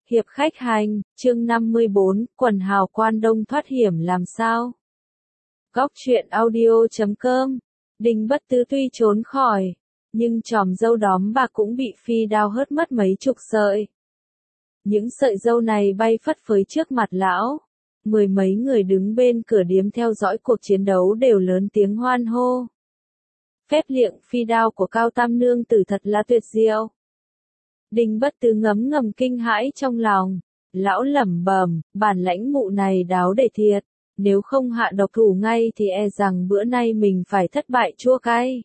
Hiệp khách hành, chương 54, quần hào quan đông thoát hiểm làm sao? Góc truyện audio.com. Đinh Bất Tứ tuy trốn khỏi, nhưng chòm râu đóm bạc cũng bị phi đao hớt mất mấy chục sợi. Những sợi râu này bay phất phới trước mặt lão. Mười mấy người đứng bên cửa điếm theo dõi cuộc chiến đấu đều lớn tiếng hoan hô. Phép liệng phi đao của Cao Tam Nương Tử thật là tuyệt diệu. Đinh Bất Tứ ngấm ngầm kinh hãi trong lòng, lão lẩm bẩm, bản lãnh mụ này đáo để thiệt, nếu không hạ độc thủ ngay thì e rằng bữa nay mình phải thất bại chua cay.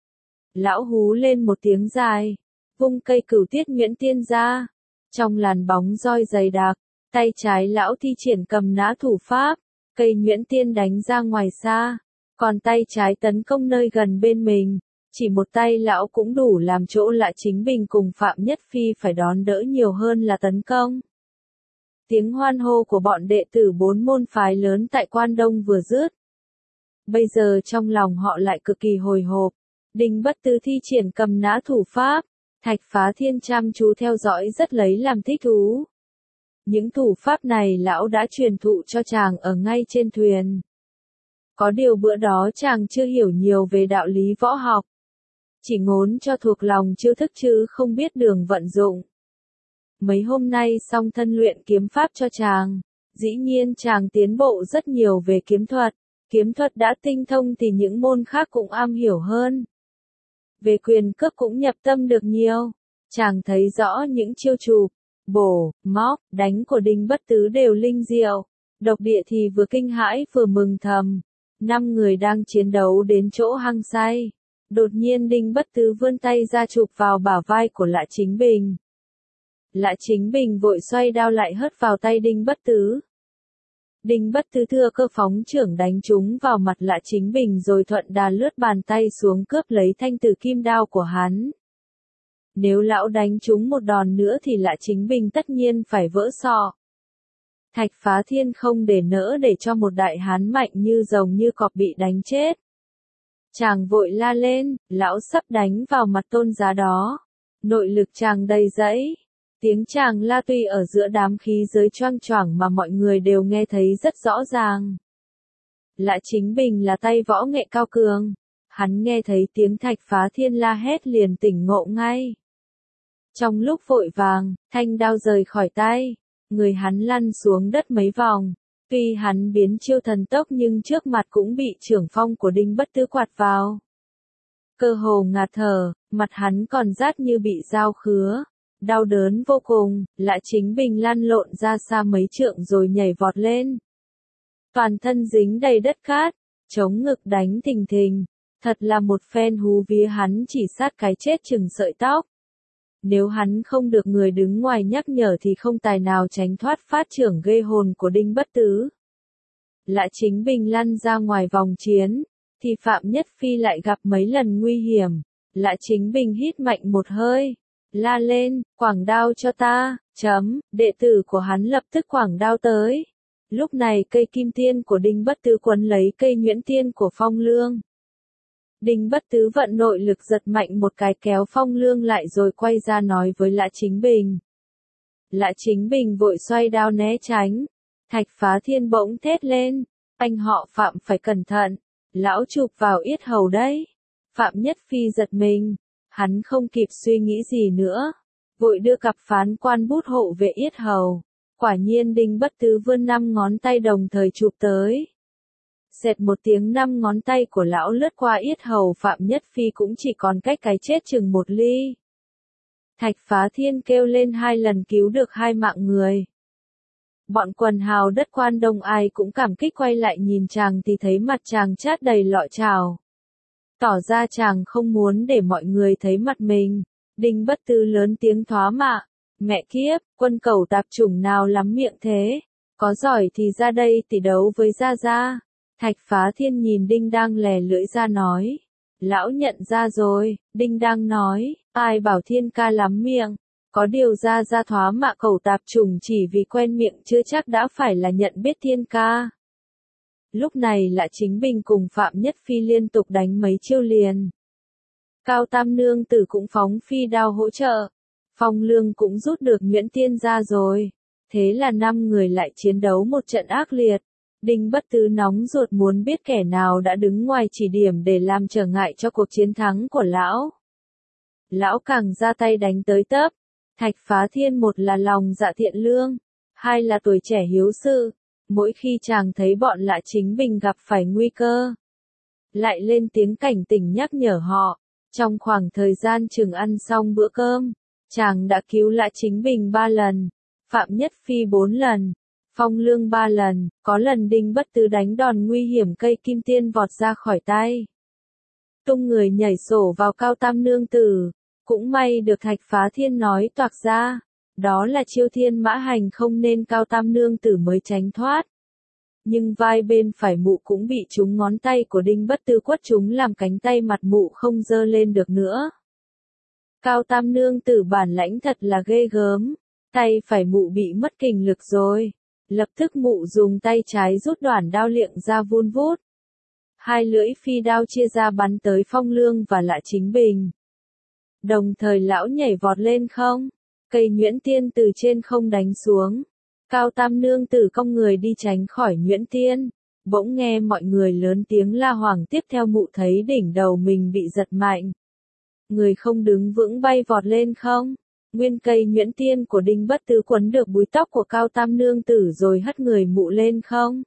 Lão hú lên một tiếng dài, vung cây cửu tiết nhuyễn tiên ra, trong làn bóng roi dày đặc, tay trái lão thi triển cầm nã thủ pháp, cây nhuyễn tiên đánh ra ngoài xa, còn tay trái tấn công nơi gần bên mình. Chỉ một tay lão cũng đủ làm chỗ Lã Chính Bình cùng Phạm Nhất Phi phải đón đỡ nhiều hơn là tấn công. Tiếng hoan hô của bọn đệ tử bốn môn phái lớn tại Quan Đông vừa dứt. Bây giờ trong lòng họ lại cực kỳ hồi hộp. Đinh Bất Tứ thi triển cầm nã thủ pháp, Thạch Phá Thiên chăm chú theo dõi rất lấy làm thích thú. Những thủ pháp này lão đã truyền thụ cho chàng ở ngay trên thuyền. Có điều bữa đó chàng chưa hiểu nhiều về đạo lý võ học. Chỉ ngốn cho thuộc lòng chiêu thức chứ không biết đường vận dụng. Mấy hôm nay song thân luyện kiếm pháp cho chàng, dĩ nhiên chàng tiến bộ rất nhiều về kiếm thuật đã tinh thông thì những môn khác cũng am hiểu hơn. Về quyền cước cũng nhập tâm được nhiều, chàng thấy rõ những chiêu chụp, bổ, móc, đánh của Đinh Bất Tứ đều linh diệu, độc địa thì vừa kinh hãi vừa mừng thầm. 5 người đang chiến đấu đến chỗ hăng say. Đột nhiên Đinh Bất Tứ vươn tay ra chụp vào bả vai của Lã Chính Bình. Lã Chính Bình vội xoay đao lại hất vào tay Đinh Bất Tứ. Đinh Bất Tứ thừa cơ phóng chưởng đánh trúng vào mặt Lã Chính Bình rồi thuận đà lướt bàn tay xuống cướp lấy thanh tử kim đao của hắn. Nếu lão đánh trúng một đòn nữa thì Lã Chính Bình tất nhiên phải vỡ sọ. Thạch Phá Thiên không để nỡ để cho một đại hán mạnh như rồng như cọp bị đánh chết. Chàng vội la lên, lão sắp đánh vào mặt Tôn Giá đó. Nội lực chàng đầy dẫy. Tiếng chàng la tuy ở giữa đám khí giới choang choảng mà mọi người đều nghe thấy rất rõ ràng. Lã Chính Bình là tay võ nghệ cao cường. Hắn nghe thấy tiếng Thạch Phá Thiên la hét liền tỉnh ngộ ngay. Trong lúc vội vàng, thanh đao rời khỏi tay. Người hắn lăn xuống đất mấy vòng. Tuy hắn biến chiêu thần tốc nhưng trước mặt cũng bị chưởng phong của Đinh Bất Tứ quạt vào. Cơ hồ ngạt thở, mặt hắn còn rát như bị dao khứa. Đau đớn vô cùng, Lã Chính Bình lăn lộn ra xa mấy trượng rồi nhảy vọt lên. Toàn thân dính đầy đất cát, chống ngực đánh thình thình. Thật là một phen hú vía hắn chỉ sát cái chết chừng sợi tóc. Nếu hắn không được người đứng ngoài nhắc nhở thì không tài nào tránh thoát phát chưởng ghê hồn của Đinh Bất Tứ. Lã Chính Bình lăn ra ngoài vòng chiến, thì Phạm Nhất Phi lại gặp mấy lần nguy hiểm. Lã Chính Bình hít mạnh một hơi, la lên, quảng đao cho ta, đệ tử của hắn lập tức quảng đao tới. Lúc này cây kim tiên của Đinh Bất Tứ quấn lấy cây nhuyễn tiên của Phong Lương. Đinh Bất Tứ vận nội lực giật mạnh một cái kéo Phong Lương lại rồi quay ra nói với Lã Chính Bình. Lã Chính Bình vội xoay đao né tránh. Thạch Phá Thiên bỗng thét lên, anh họ Phạm phải cẩn thận, lão chụp vào yết hầu đấy. Phạm Nhất Phi giật mình, hắn không kịp suy nghĩ gì nữa, vội đưa cặp phán quan bút hộ vệ yết hầu. Quả nhiên Đinh Bất Tứ vươn 5 ngón tay đồng thời chụp tới. Xẹt một tiếng 5 ngón tay của lão lướt qua yết hầu Phạm Nhất Phi cũng chỉ còn cách cái chết chừng một ly. Thạch Phá Thiên kêu lên 2 lần cứu được 2 mạng người. Bọn quần hào đất Quan Đông ai cũng cảm kích quay lại nhìn chàng thì thấy mặt chàng chát đầy lọ trào. Tỏ ra chàng không muốn để mọi người thấy mặt mình. Đinh Bất Tứ lớn tiếng thoá mạ, mẹ kiếp, quân cẩu tạp chủng nào lắm miệng thế, có giỏi thì ra đây tỷ đấu với Gia Gia. Thạch Phá Thiên nhìn Đinh đang lè lưỡi ra nói. Lão nhận ra rồi, Đinh đang nói, ai bảo Thiên ca lắm miệng, có điều Gia Gia thoá mạ cẩu tạp chủng chỉ vì quen miệng chưa chắc đã phải là nhận biết Thiên ca. Lúc này Lã Chính Bình cùng Phạm Nhất Phi liên tục đánh mấy chiêu liền. Cao Tam Nương Tử cũng phóng phi đao hỗ trợ. Phong Lương cũng rút được Nhuyễn Tiên ra rồi. Thế là 5 người lại chiến đấu một trận ác liệt. Đinh Bất Tứ nóng ruột muốn biết kẻ nào đã đứng ngoài chỉ điểm để làm trở ngại cho cuộc chiến thắng của lão. Lão càng ra tay đánh tới tấp. Thạch Phá Thiên một là lòng dạ thiện lương, hai là tuổi trẻ hiếu sự. Mỗi khi chàng thấy bọn Lã Chính Bình gặp phải nguy cơ, lại lên tiếng cảnh tỉnh nhắc nhở họ. Trong khoảng thời gian chừng ăn xong bữa cơm, chàng đã cứu Lã Chính Bình 3 lần, Phạm Nhất Phi 4 lần, Phong Lương 3 lần, có lần Đinh Bất Tứ đánh đòn nguy hiểm cây kim tiên vọt ra khỏi tay. Tung người nhảy sổ vào Cao Tam Nương Tử, cũng may được Thạch Phá Thiên nói toạc ra, đó là chiêu thiên mã hành không nên Cao Tam Nương Tử mới tránh thoát. Nhưng vai bên phải mụ cũng bị trúng ngón tay của Đinh Bất Tứ quất trúng làm cánh tay mặt mụ không giơ lên được nữa. Cao Tam Nương Tử bản lãnh thật là ghê gớm, tay phải mụ bị mất kình lực rồi. Lập tức mụ dùng tay trái rút đoạn đao liệng ra vun vút. Hai lưỡi phi đao chia ra bắn tới Phong Lương và Lã Chính Bình. Đồng thời lão nhảy vọt lên không, cây nhuyễn tiên từ trên không đánh xuống. Cao Tam Nương Tử cong người đi tránh khỏi nhuyễn tiên. Bỗng nghe mọi người lớn tiếng la hoảng, tiếp theo mụ thấy đỉnh đầu mình bị giật mạnh. Người không đứng vững bay vọt lên không. Nguyên cây nhuyễn tiên của Đinh Bất Tứ quấn được búi tóc của Cao Tam Nương Tử rồi hất người mụ lên không.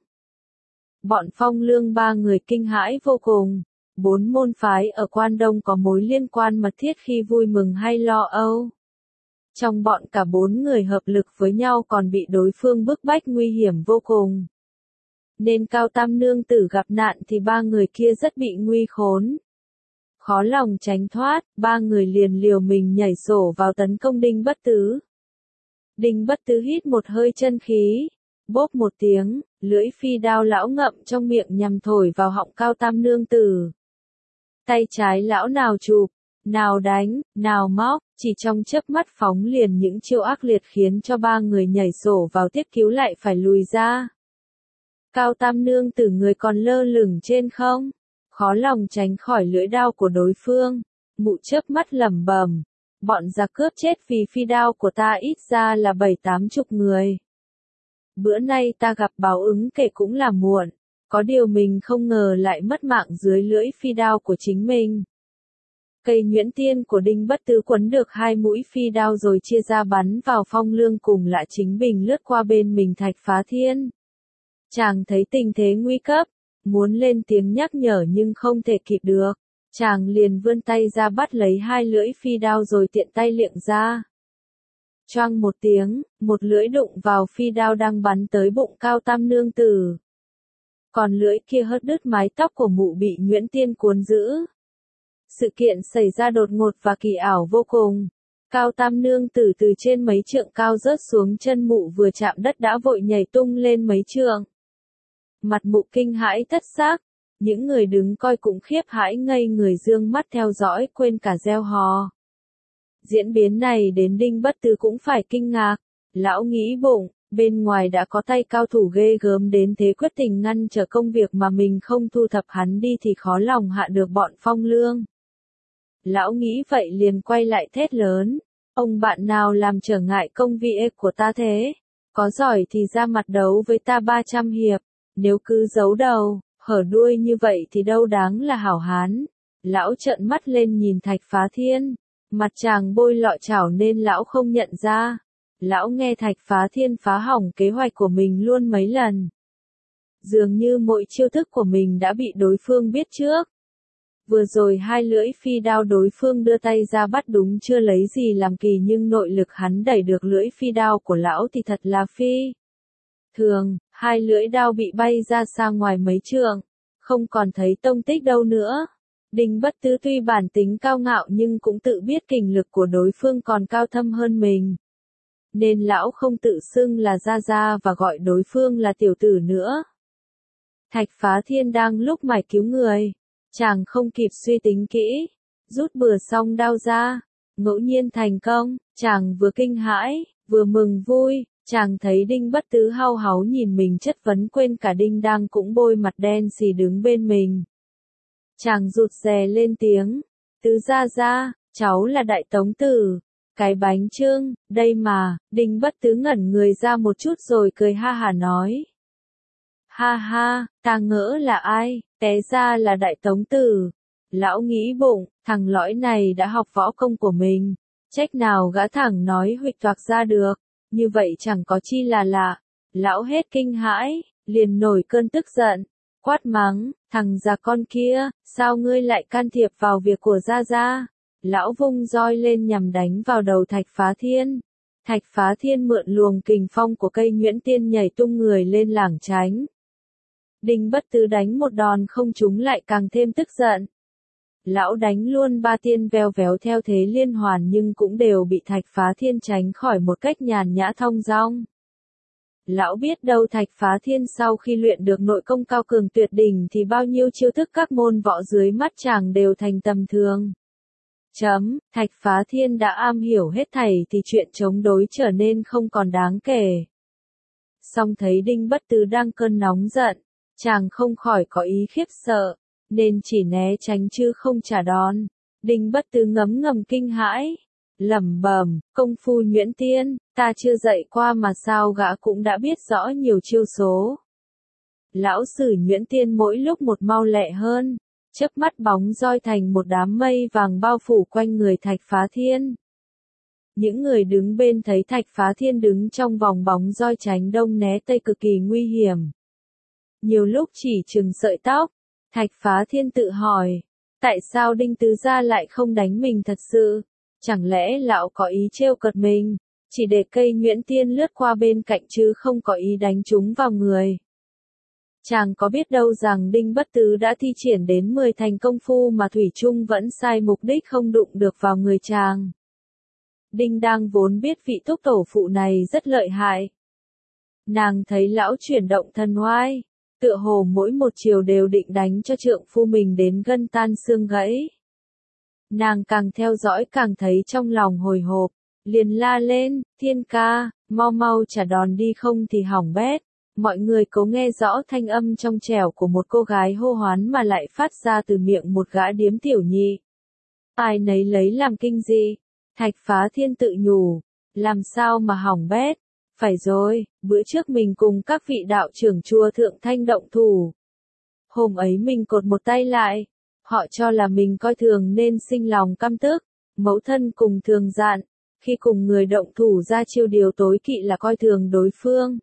Bọn Phong Lương 3 người kinh hãi vô cùng. 4 môn phái ở Quan Đông có mối liên quan mật thiết khi vui mừng hay lo âu. Trong bọn cả 4 người hợp lực với nhau còn bị đối phương bức bách nguy hiểm vô cùng. Nên Cao Tam Nương Tử gặp nạn thì 3 người kia rất bị nguy khốn. Khó lòng tránh thoát, 3 người liền liều mình nhảy sổ vào tấn công Đinh Bất Tứ. Đinh Bất Tứ hít một hơi chân khí, bốp một tiếng, lưỡi phi đao lão ngậm trong miệng nhằm thổi vào họng Cao Tam Nương Tử. Tay trái lão nào chụp, nào đánh, nào móc, chỉ trong chớp mắt phóng liền những chiêu ác liệt khiến cho 3 người nhảy sổ vào tiếp cứu lại phải lùi ra. Cao Tam Nương Tử người còn lơ lửng trên không, khó lòng tránh khỏi lưỡi đao của đối phương. Mụ chớp mắt lẩm bẩm, bọn giặc cướp chết vì phi đao của ta ít ra là 7-80 người. Bữa nay ta gặp báo ứng kể cũng là muộn, có điều mình không ngờ lại mất mạng dưới lưỡi phi đao của chính mình. Cây nhuyễn tiên của Đinh Bất Tứ quấn được 2 mũi phi đao rồi chia ra bắn vào Phong Lương cùng Lã Chính Bình lướt qua bên mình Thạch Phá Thiên. Chàng thấy tình thế nguy cấp, muốn lên tiếng nhắc nhở nhưng không thể kịp được. Chàng liền vươn tay ra bắt lấy 2 lưỡi phi đao rồi tiện tay liệng ra. Choang một tiếng, một lưỡi đụng vào phi đao đang bắn tới bụng Cao Tam Nương Tử. Còn lưỡi kia hất đứt mái tóc của mụ bị nhuyễn tiên cuốn giữ. Sự kiện xảy ra đột ngột và kỳ ảo vô cùng. Cao Tam Nương Tử từ trên mấy trượng cao rớt xuống, chân mụ vừa chạm đất đã vội nhảy tung lên mấy trượng. Mặt mụ kinh hãi thất xác, những người đứng coi cũng khiếp hãi ngây người dương mắt theo dõi quên cả reo hò. Diễn biến này đến Đinh Bất Tứ cũng phải kinh ngạc, lão nghĩ bụng, bên ngoài đã có tay cao thủ ghê gớm đến thế quyết tình ngăn trở công việc mà mình không thu thập hắn đi thì khó lòng hạ được bọn Phong Lương. Lão nghĩ vậy liền quay lại thét lớn, ông bạn nào làm trở ngại công việc của ta thế? Có giỏi thì ra mặt đấu với ta 300 hiệp, nếu cứ giấu đầu, hở đuôi như vậy thì đâu đáng là hảo hán. Lão trợn mắt lên nhìn Thạch Phá Thiên, mặt chàng bôi lọ chảo nên lão không nhận ra. Lão nghe Thạch Phá Thiên phá hỏng kế hoạch của mình luôn mấy lần. Dường như mỗi chiêu thức của mình đã bị đối phương biết trước. Vừa rồi 2 lưỡi phi đao đối phương đưa tay ra bắt đúng chưa lấy gì làm kỳ, nhưng nội lực hắn đẩy được lưỡi phi đao của lão thì thật là phi thường, 2 lưỡi đao bị bay ra xa ngoài mấy trượng, không còn thấy tông tích đâu nữa. Đinh Bất Tứ tuy bản tính cao ngạo nhưng cũng tự biết kình lực của đối phương còn cao thâm hơn mình. Nên lão không tự xưng là gia gia và gọi đối phương là tiểu tử nữa. Thạch Phá Thiên đang lúc mải cứu người. Chàng không kịp suy tính kỹ, rút bừa xong đao ra, ngẫu nhiên thành công, chàng vừa kinh hãi, vừa mừng vui, chàng thấy Đinh Bất Tứ hau háu nhìn mình chất vấn quên cả Đinh đang cũng bôi mặt đen xì đứng bên mình. Chàng rụt rè lên tiếng, Tứ gia gia, cháu là Đại Tống Tử, Cái bánh chưng, đây mà, Đinh Bất Tứ ngẩn người ra một chút rồi cười ha hả nói. Ha ha, ta ngỡ là ai, té ra là Đại Tống Tử. Lão nghĩ bụng, thằng lõi này đã học võ công của mình, trách nào gã thẳng nói huỵch toạc ra được, như vậy chẳng có chi là lạ. Lão hết kinh hãi, liền nổi cơn tức giận, quát mắng, thằng già con kia, sao ngươi lại can thiệp vào việc của Gia Gia? Lão vung roi lên nhằm đánh vào đầu Thạch Phá Thiên. Thạch Phá Thiên mượn luồng kình phong của cây nhuyễn tiên nhảy tung người lên lảng tránh. Đinh Bất Tứ đánh một đòn không trúng lại càng thêm tức giận. Lão đánh luôn ba tiên veo véo theo thế liên hoàn nhưng cũng đều bị Thạch Phá Thiên tránh khỏi một cách nhàn nhã thong dong. Lão biết đâu Thạch Phá Thiên sau khi luyện được nội công cao cường tuyệt đỉnh thì bao nhiêu chiêu thức các môn võ dưới mắt chàng đều thành tầm thường. Thạch Phá Thiên đã am hiểu hết thảy thì chuyện chống đối trở nên không còn đáng kể. Song thấy Đinh Bất Tứ đang cơn nóng giận, chàng không khỏi có ý khiếp sợ, nên chỉ né tránh chứ không trả đòn. Đinh Bất Tứ ngấm ngầm kinh hãi, lẩm bẩm, công phu nhuyễn tiên, ta chưa dạy qua mà sao gã cũng đã biết rõ nhiều chiêu số. Lão sử nhuyễn tiên mỗi lúc một mau lẹ hơn, chớp mắt bóng roi thành một đám mây vàng bao phủ quanh người Thạch Phá Thiên. Những người đứng bên thấy Thạch Phá Thiên đứng trong vòng bóng roi tránh đông né tây cực kỳ nguy hiểm. Nhiều lúc chỉ chừng sợi tóc, Thạch Phá Thiên tự hỏi, tại sao Đinh Tứ Gia lại không đánh mình thật sự? Chẳng lẽ lão có ý trêu cợt mình, chỉ để cây nhuyễn tiên lướt qua bên cạnh chứ không có ý đánh trúng vào người? Chàng có biết đâu rằng Đinh Bất Tứ đã thi triển đến 10 thành công phu mà thủy chung vẫn sai mục đích không đụng được vào người chàng. Đinh đang vốn biết vị túc tổ phụ này rất lợi hại. Nàng thấy lão chuyển động thần oai, tựa hồ mỗi một chiều đều định đánh cho trượng phu mình đến gân tan xương gãy. Nàng càng theo dõi càng thấy trong lòng hồi hộp, liền la lên, Thiên ca, mau mau trả đòn đi không thì hỏng bét. Mọi người cố nghe rõ thanh âm trong trẻo của một cô gái hô hoán mà lại phát ra từ miệng một gã điếm tiểu nhị. Ai nấy lấy làm kinh dị, Thạch Phá Thiên tự nhủ, làm sao mà hỏng bét, phải rồi, bữa trước mình cùng các vị đạo trưởng chùa Thượng Thanh động thủ. Hôm ấy mình cột một tay lại, họ cho là mình coi thường nên sinh lòng căm tức, mẫu thân cùng thường dặn, khi cùng người động thủ ra chiêu điều tối kỵ là coi thường đối phương.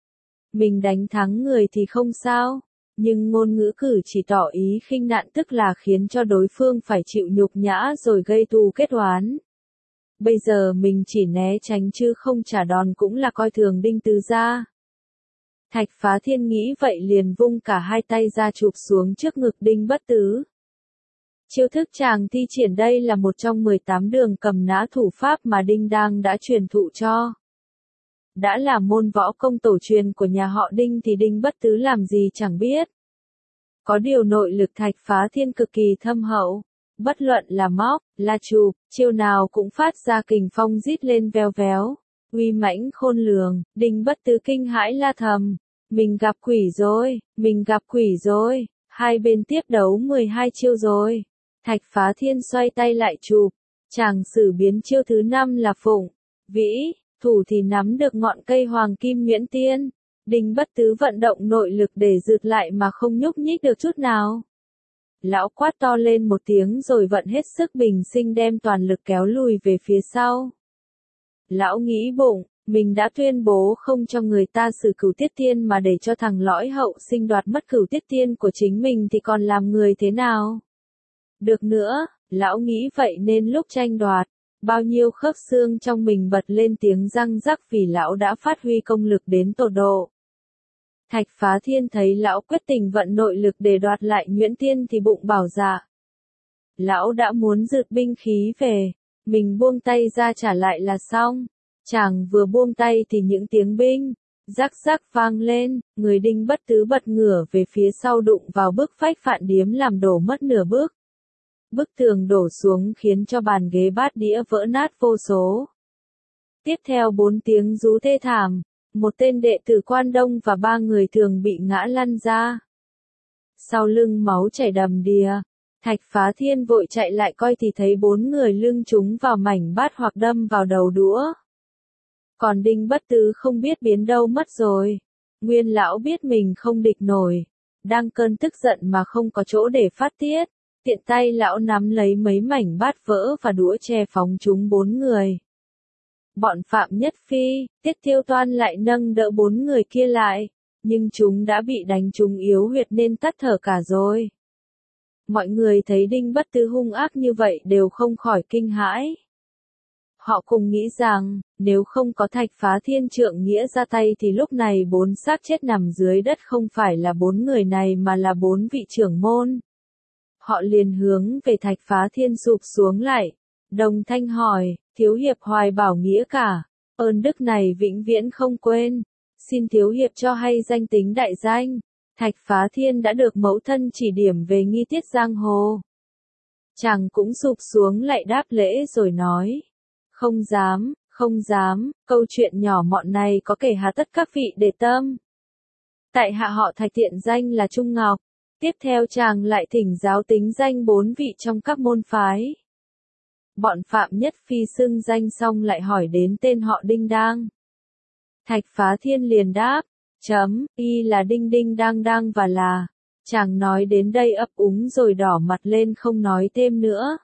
Mình đánh thắng người thì không sao, nhưng ngôn ngữ cử chỉ tỏ ý khinh nạn tức là khiến cho đối phương phải chịu nhục nhã rồi gây thù kết oán. Bây giờ mình chỉ né tránh chứ không trả đòn cũng là coi thường Đinh Tứ Gia. Thạch Phá Thiên nghĩ vậy liền vung cả hai tay ra chụp xuống trước ngực Đinh Bất Tứ. Chiêu thức chàng thi triển đây là một trong 18 đường cầm nã thủ pháp mà Đinh Đang đã truyền thụ cho. Đã là môn võ công tổ truyền của nhà họ Đinh thì Đinh Bất Tứ làm gì chẳng biết. Có điều nội lực Thạch Phá Thiên cực kỳ thâm hậu, bất luận là móc, là chụp, chiêu nào cũng phát ra kình phong rít lên veo véo, uy mãnh khôn lường. Đinh Bất Tứ kinh hãi la thầm, mình gặp quỷ rồi, mình gặp quỷ rồi, hai bên tiếp đấu 12 chiêu rồi. Thạch Phá Thiên xoay tay lại chụp, chàng sử biến chiêu thứ 5 là phụng, vĩ, thủ thì nắm được ngọn cây hoàng kim nhuyễn tiên. Đinh Bất Tứ vận động nội lực để rụt lại mà không nhúc nhích được chút nào. Lão quát to lên một tiếng rồi vận hết sức bình sinh đem toàn lực kéo lùi về phía sau. Lão nghĩ bụng, mình đã tuyên bố không cho người ta sử cửu tiết tiên mà để cho thằng lõi hậu sinh đoạt mất cửu tiết tiên của chính mình thì còn làm người thế nào? Được nữa, lão nghĩ vậy nên lúc tranh đoạt, bao nhiêu khớp xương trong mình bật lên tiếng răng rắc vì lão đã phát huy công lực đến tột độ. Thạch Phá Thiên thấy lão quyết tình vận nội lực để đoạt lại nhuyễn tiên thì bụng bảo dạ. Lão đã muốn rượt binh khí về, mình buông tay ra trả lại là xong. Chàng vừa buông tay thì những tiếng binh, rắc rắc vang lên, người Đinh Bất Tứ bật ngửa về phía sau đụng vào bức vách Phạn Điếm làm đổ mất nửa bước. Bức tường đổ xuống khiến cho bàn ghế bát đĩa vỡ nát vô số. Tiếp theo 4 tiếng rú thê thảm, một tên đệ tử Quan Đông và 3 người thường bị ngã lăn ra. Sau lưng máu chảy đầm đìa, Thạch Phá Thiên vội chạy lại coi thì thấy 4 người lưng chúng vào mảnh bát hoặc đâm vào đầu đũa. Còn Đinh Bất Tứ không biết biến đâu mất rồi. Nguyên lão biết mình không địch nổi, đang cơn tức giận mà không có chỗ để phát tiết, tiện tay lão nắm lấy mấy mảnh bát vỡ và đũa che phóng chúng 4 người. Bọn Phạm Nhất Phi, Tiết Thiêu Toan lại nâng đỡ 4 người kia lại, nhưng chúng đã bị đánh trúng yếu huyệt nên tắt thở cả rồi. Mọi người thấy Đinh Bất Tứ hung ác như vậy đều không khỏi kinh hãi. Họ cùng nghĩ rằng, nếu không có Thạch Phá Thiên trượng nghĩa ra tay thì lúc này 4 xác chết nằm dưới đất không phải là 4 người này mà là 4 vị trưởng môn. Họ liền hướng về Thạch Phá Thiên sụp xuống lại, đồng thanh hỏi, thiếu hiệp hoài bảo nghĩa cả, ơn đức này vĩnh viễn không quên, xin thiếu hiệp cho hay danh tính đại danh. Thạch Phá Thiên đã được mẫu thân chỉ điểm về nghi tiết giang hồ. Chàng cũng sụp xuống lại đáp lễ rồi nói, không dám, không dám, câu chuyện nhỏ mọn này có kể hà tất các vị để tâm. Tại hạ họ Thạch tiện danh là Trung Ngọc, tiếp theo chàng lại thỉnh giáo tính danh 4 vị trong các môn phái. Bọn Phạm Nhất Phi xưng danh xong lại hỏi đến tên họ Đinh Đang. Thạch Phá Thiên liền đáp, y là Đinh Đinh Đang Đang và là. Chàng nói đến đây ấp úng rồi đỏ mặt lên không nói thêm nữa.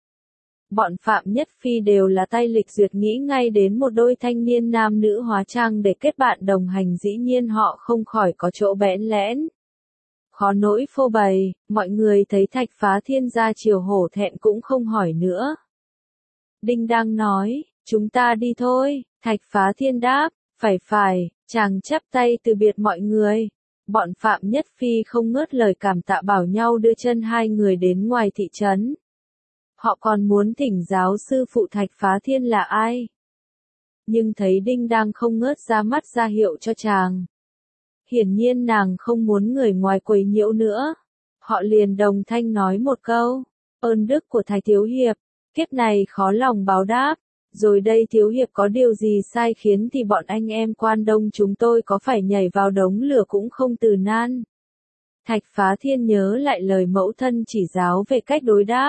Bọn Phạm Nhất Phi đều là tay lịch duyệt nghĩ ngay đến một đôi thanh niên nam nữ hóa trang để kết bạn đồng hành, dĩ nhiên họ không khỏi có chỗ bẽn lẽn. Khó nỗi phô bày, mọi người thấy Thạch Phá Thiên ra chiều hổ thẹn cũng không hỏi nữa. Đinh Đang nói, chúng ta đi thôi, Thạch Phá Thiên đáp, phải, chàng chắp tay từ biệt mọi người. Bọn Phạm Nhất Phi không ngớt lời cảm tạ bảo nhau đưa chân hai người đến ngoài thị trấn. Họ còn muốn thỉnh giáo sư phụ Thạch Phá Thiên là ai. Nhưng thấy Đinh Đang không ngớt ra mắt ra hiệu cho chàng. Hiển nhiên nàng không muốn người ngoài quấy nhiễu nữa. Họ liền đồng thanh nói một câu, ơn đức của Thạch thiếu hiệp, kiếp này khó lòng báo đáp. Rồi đây thiếu hiệp có điều gì sai khiến thì bọn anh em Quan Đông chúng tôi có phải nhảy vào đống lửa cũng không từ nan. Thạch Phá Thiên nhớ lại lời mẫu thân chỉ giáo về cách đối đáp.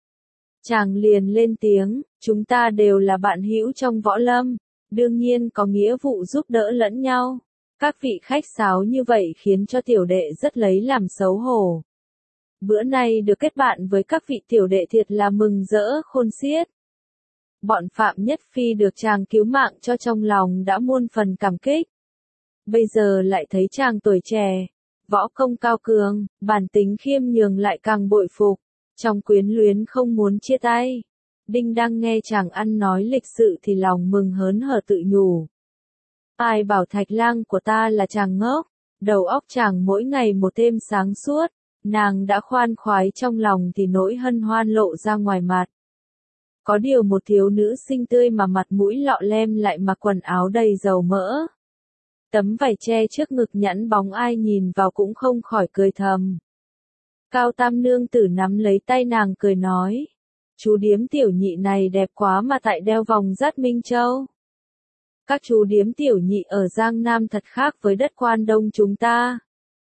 Chàng liền lên tiếng, chúng ta đều là bạn hữu trong võ lâm, đương nhiên có nghĩa vụ giúp đỡ lẫn nhau. Các vị khách sáo như vậy khiến cho tiểu đệ rất lấy làm xấu hổ. Bữa nay được kết bạn với các vị tiểu đệ thiệt là mừng rỡ khôn xiết. Bọn Phạm Nhất Phi được chàng cứu mạng cho trong lòng đã muôn phần cảm kích. Bây giờ lại thấy chàng tuổi trẻ, võ công cao cường, bản tính khiêm nhường lại càng bội phục, trong quyến luyến không muốn chia tay. Đinh Đang nghe chàng ăn nói lịch sự thì lòng mừng hớn hở tự nhủ. Ai bảo Thạch lang của ta là chàng ngốc, đầu óc chàng mỗi ngày một thêm sáng suốt, nàng đã khoan khoái trong lòng thì nỗi hân hoan lộ ra ngoài mặt. Có điều một thiếu nữ xinh tươi mà mặt mũi lọ lem lại mặc quần áo đầy dầu mỡ. Tấm vải che trước ngực nhẵn bóng ai nhìn vào cũng không khỏi cười thầm. Cao Tam nương tử nắm lấy tay nàng cười nói. Chú điếm tiểu nhị này đẹp quá mà tại đeo vòng dát Minh Châu. Các chú điếm tiểu nhị ở Giang Nam thật khác với đất Quan Đông chúng ta.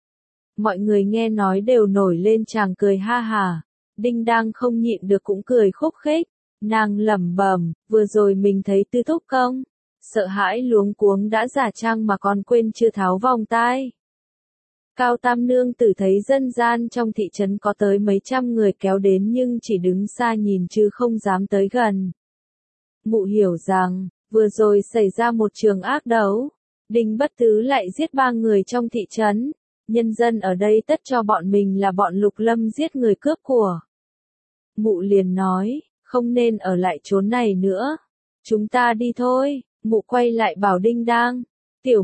Mọi người nghe nói đều nổi lên chàng cười ha hả. Đinh Đang không nhịn được cũng cười khúc khích. Nàng lẩm bẩm, vừa rồi mình thấy Tư Thúc Công, sợ hãi luống cuống đã giả trang mà còn quên chưa tháo vòng tai. Cao Tam nương tử thấy dân gian trong thị trấn có tới mấy trăm người kéo đến nhưng chỉ đứng xa nhìn chứ không dám tới gần. Mụ hiểu rằng, vừa rồi xảy ra một trường ác đấu, Đinh Bất Tứ lại giết 3 người trong thị trấn, nhân dân ở đây tất cho bọn mình là bọn Lục Lâm giết người cướp của. Mụ liền nói, không nên ở lại chốn này nữa. Chúng ta đi thôi. Mụ quay lại bảo Đinh Đang, tiểu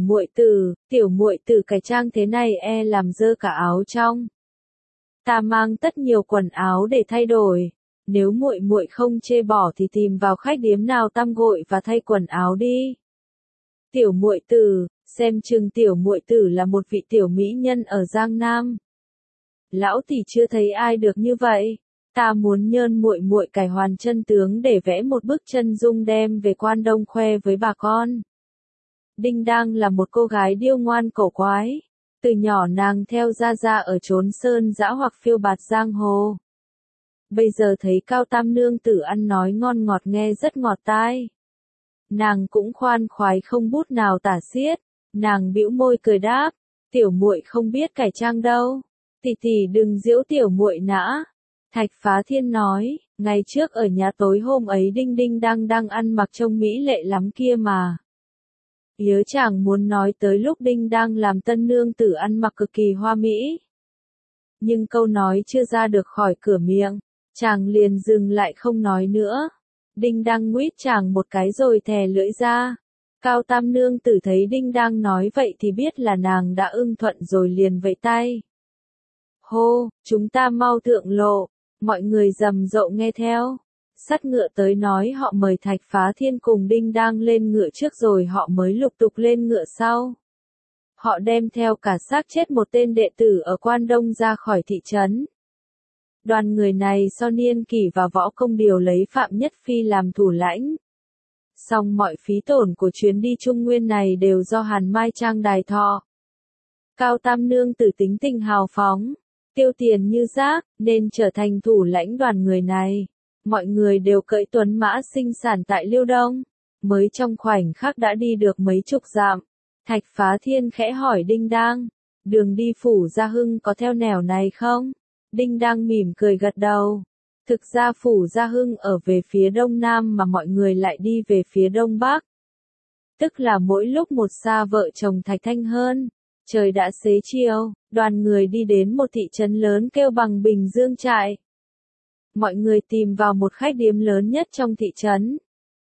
muội tử cải trang thế này e làm dơ cả áo trong. Ta mang tất nhiều quần áo để thay đổi. Nếu muội muội không chê bỏ thì tìm vào khách điếm nào tăm gội và thay quần áo đi. Tiểu muội tử, xem chừng tiểu muội tử là một vị tiểu mỹ nhân ở Giang Nam. Lão tỷ chưa thấy ai được như vậy. Ta muốn nhơn muội muội cải hoàn chân tướng để vẽ một bức chân dung đem về Quan Đông khoe với bà con. Đinh Đang là một cô gái điêu ngoan cổ quái. Từ nhỏ nàng theo gia gia ở chốn sơn dã hoặc phiêu bạt giang hồ. bây giờ thấy Cao Tam nương tử ăn nói ngon ngọt nghe rất ngọt tai. Nàng cũng khoan khoái không bút nào tả xiết, nàng bĩu môi cười đáp, tiểu muội không biết cải trang đâu, tỷ tỷ đừng giễu tiểu muội nã. Thạch Phá Thiên nói, ngày trước ở nhà tối hôm ấy Đinh Đinh đang ăn mặc trông mỹ lệ lắm kia mà. Nhớ chàng muốn nói tới lúc Đinh đang làm tân nương tử ăn mặc cực kỳ hoa mỹ. Nhưng câu nói chưa ra được khỏi cửa miệng, chàng liền dừng lại không nói nữa. Đinh đang nguýt chàng một cái rồi thè lưỡi ra. Cao Tam nương tử thấy Đinh đang nói vậy thì biết là nàng đã ưng thuận rồi liền vẫy tay. Hô, chúng ta mau thượng lộ, mọi người rầm rộ nghe theo. Sắt ngựa tới nói họ mời Thạch Phá Thiên cùng Đinh đang lên ngựa trước rồi họ mới lục tục lên ngựa sau. Họ đem theo cả xác chết một tên đệ tử ở Quan Đông ra khỏi thị trấn. Đoàn người này so niên kỷ và võ công đều lấy Phạm Nhất Phi làm thủ lãnh. Song mọi phí tổn của chuyến đi Trung Nguyên này đều do Hàn Mai Trang đài thọ. Cao Tam nương tử tính tình hào phóng, tiêu tiền như rác, nên trở thành thủ lãnh đoàn người này. Mọi người đều cưỡi tuấn mã sinh sản tại Liêu Đông, mới trong khoảnh khắc đã đi được mấy chục dặm. Thạch Phá Thiên khẽ hỏi Đinh Đang, đường đi phủ Gia Hưng có theo nẻo này không? Đinh Đang mỉm cười gật đầu. Thực ra phủ Gia Hưng ở về phía đông nam mà mọi người lại đi về phía đông bắc. Tức là mỗi lúc một xa vợ chồng Thạch Thanh hơn. Trời đã xế chiều, đoàn người đi đến một thị trấn lớn kêu bằng Bình Dương Trại. Mọi người tìm vào một khách điếm lớn nhất trong thị trấn.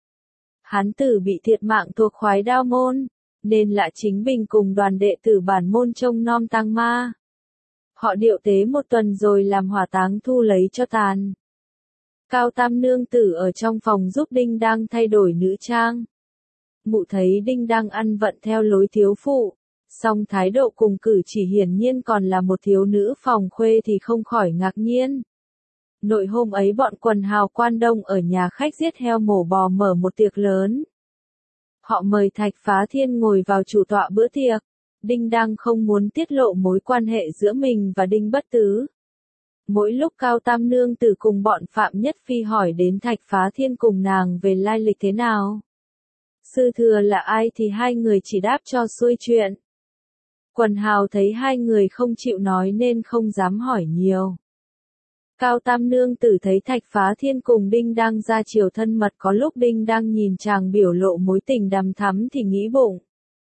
Hán tử bị thiệt mạng thuộc khoái đao môn, nên Lã Chính Bình cùng đoàn đệ tử bản môn trông nom tang ma. Họ điệu tế một tuần rồi làm hỏa táng thu lấy cho tàn. Cao Tam nương tử ở trong phòng giúp Đinh đang thay đổi nữ trang. Mụ thấy Đinh đang ăn vận theo lối thiếu phụ, song thái độ cùng cử chỉ hiển nhiên còn là một thiếu nữ phòng khuê thì không khỏi ngạc nhiên. Nội hôm ấy bọn quần hào Quan Đông ở nhà khách giết heo mổ bò mở một tiệc lớn. Họ mời Thạch Phá Thiên ngồi vào chủ tọa bữa tiệc. Đinh đang không muốn tiết lộ mối quan hệ giữa mình và Đinh Bất Tứ. Mỗi lúc Cao Tam nương tử cùng bọn Phạm Nhất Phi hỏi đến Thạch Phá Thiên cùng nàng về lai lịch thế nào, sư thừa là ai thì hai người chỉ đáp cho xuôi chuyện. Quần hào thấy hai người không chịu nói nên không dám hỏi nhiều. Cao Tam nương tử thấy Thạch Phá Thiên cùng Đinh đang ra chiều thân mật, có lúc Đinh đang nhìn chàng biểu lộ mối tình đằm thắm thì nghĩ bụng.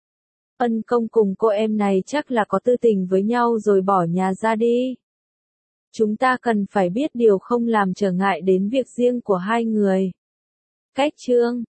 Ân công cùng cô em này chắc là có tư tình với nhau rồi bỏ nhà ra đi. Chúng ta cần phải biết điều không làm trở ngại đến việc riêng của hai người. Cách chương